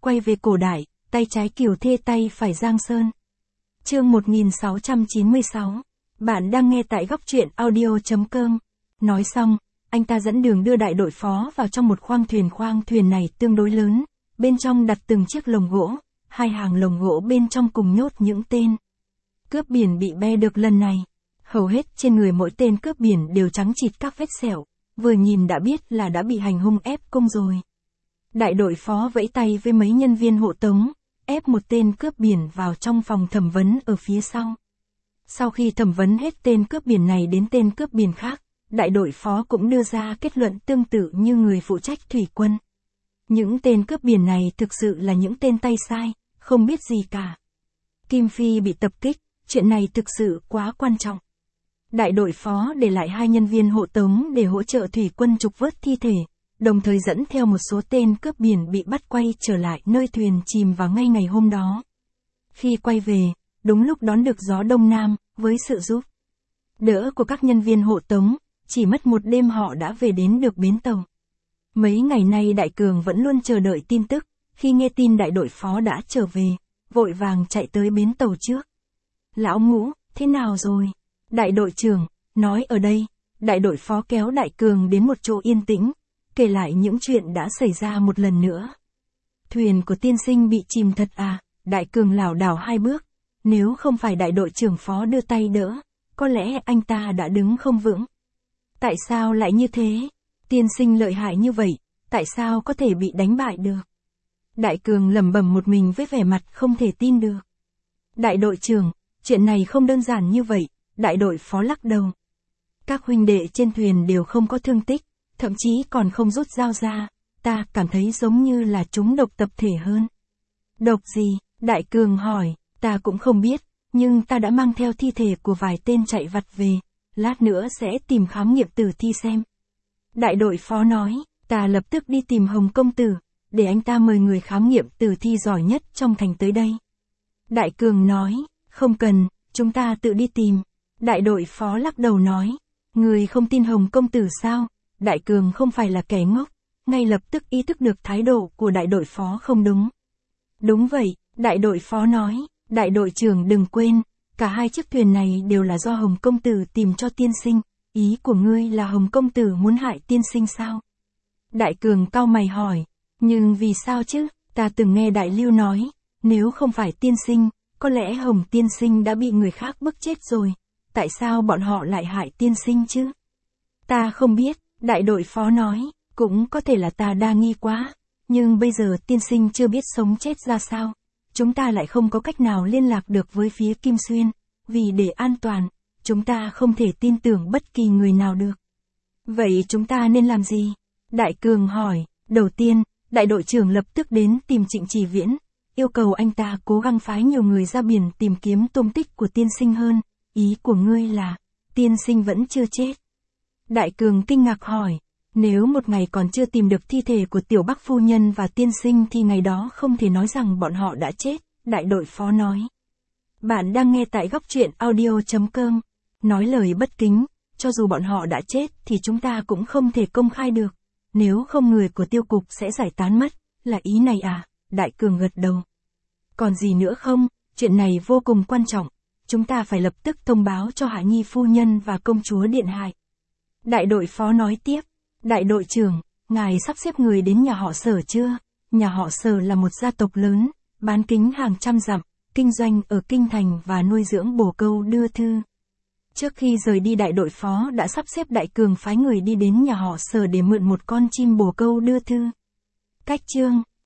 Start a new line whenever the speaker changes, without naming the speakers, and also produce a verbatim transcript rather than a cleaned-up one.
quay về cổ đại, tay trái Kiều Thê tay phải Giang Sơn. Chương một nghìn sáu trăm chín mươi sáu. Bạn đang nghe tại góc truyện audio chấm com. Nói xong, anh ta dẫn đường đưa đại đội phó vào trong một khoang thuyền. Khoang thuyền này tương đối lớn, bên trong đặt từng chiếc lồng gỗ, hai hàng lồng gỗ bên trong cùng nhốt những tên cướp biển bị bê được lần này. Hầu hết trên người mỗi tên cướp biển đều trắng chịt các vết sẹo, vừa nhìn đã biết là đã bị hành hung ép cung rồi. Đại đội phó vẫy tay với mấy nhân viên hộ tống, ép một tên cướp biển vào trong phòng thẩm vấn ở phía sau. Sau khi thẩm vấn hết tên cướp biển này đến tên cướp biển khác, đại đội phó cũng đưa ra kết luận tương tự như người phụ trách thủy quân. Những tên cướp biển này thực sự là những tên tay sai, không biết gì cả. Kim Phi bị tập kích, chuyện này thực sự quá quan trọng. Đại đội phó để lại hai nhân viên hộ tống để hỗ trợ thủy quân trục vớt thi thể, đồng thời dẫn theo một số tên cướp biển bị bắt quay trở lại nơi thuyền chìm vào ngay ngày hôm đó. Khi quay về, đúng lúc đón được gió đông nam, với sự giúp đỡ của các nhân viên hộ tống, chỉ mất một đêm họ đã về đến được bến tàu. Mấy ngày nay Đại Cường vẫn luôn chờ đợi tin tức, khi nghe tin đại đội phó đã trở về, vội vàng chạy tới bến tàu trước. Lão Ngũ, thế nào rồi? Đại đội trưởng, nói ở đây, đại đội phó kéo Đại Cường đến một chỗ yên tĩnh, kể lại những chuyện đã xảy ra một lần nữa. Thuyền của tiên sinh bị chìm thật à? Đại Cường lảo đảo hai bước, nếu không phải đại đội trưởng phó đưa tay đỡ, có lẽ anh ta đã đứng không vững. Tại sao lại như thế? Tiên sinh lợi hại như vậy, tại sao có thể bị đánh bại được? Đại Cường lẩm bẩm một mình với vẻ mặt không thể tin được. Đại đội trưởng, chuyện này không đơn giản như vậy, đại đội phó lắc đầu. Các huynh đệ trên thuyền đều không có thương tích, thậm chí còn không rút dao ra, ta cảm thấy giống như là chúng độc tập thể hơn. Độc gì? Đại Cường hỏi, ta cũng không biết, nhưng ta đã mang theo thi thể của vài tên chạy vặt về, lát nữa sẽ tìm khám nghiệm tử thi xem. Đại đội phó nói, ta lập tức đi tìm Hồng công tử, để anh ta mời người khám nghiệm tử thi giỏi nhất trong thành tới đây. Đại Cường nói, không cần, chúng ta tự đi tìm. Đại đội phó lắc đầu nói, người không tin Hồng công tử sao? Đại Cường không phải là kẻ ngốc, ngay lập tức ý thức được thái độ của đại đội phó không đúng. Đúng vậy, đại đội phó nói, đại đội trưởng đừng quên, cả hai chiếc thuyền này đều là do Hồng công tử tìm cho tiên sinh, ý của ngươi là Hồng công tử muốn hại tiên sinh sao? Đại Cường cau mày hỏi, nhưng vì sao chứ? Ta từng nghe Đại Lưu nói, nếu không phải tiên sinh, có lẽ Hồng tiên sinh đã bị người khác bức chết rồi, tại sao bọn họ lại hại tiên sinh chứ? Ta không biết, đại đội phó nói, cũng có thể là ta đa nghi quá, nhưng bây giờ tiên sinh chưa biết sống chết ra sao, chúng ta lại không có cách nào liên lạc được với phía Kim Xuyên, vì để an toàn, chúng ta không thể tin tưởng bất kỳ người nào được. Vậy chúng ta nên làm gì? Đại Cường hỏi, đầu tiên, đại đội trưởng lập tức đến tìm Trịnh Chỉ Viễn, yêu cầu anh ta cố gắng phái nhiều người ra biển tìm kiếm tung tích của tiên sinh hơn, ý của ngươi là, tiên sinh vẫn chưa chết. Đại Cường kinh ngạc hỏi, nếu một ngày còn chưa tìm được thi thể của Tiểu Bắc phu nhân và tiên sinh thì ngày đó không thể nói rằng bọn họ đã chết, đại đội phó nói. Bạn đang nghe tại góc truyện audio chấm com, nói lời bất kính, cho dù bọn họ đã chết thì chúng ta cũng không thể công khai được, nếu không người của tiêu cục sẽ giải tán mất, là ý này à? Đại Cường gật đầu. Còn gì nữa không? Chuyện này vô cùng quan trọng, chúng ta phải lập tức thông báo cho Hạ Nhi phu nhân và công chúa điện hạ. Đại đội phó nói tiếp, đại đội trưởng, ngài sắp xếp người đến nhà họ Sở chưa? Nhà họ Sở là một gia tộc lớn, bán kính hàng trăm dặm, kinh doanh ở kinh thành và nuôi dưỡng bồ câu đưa thư. Trước khi rời đi đại đội phó đã sắp xếp Đại Cường phái người đi đến nhà họ Sở để mượn một con chim bồ câu đưa thư. Cách chương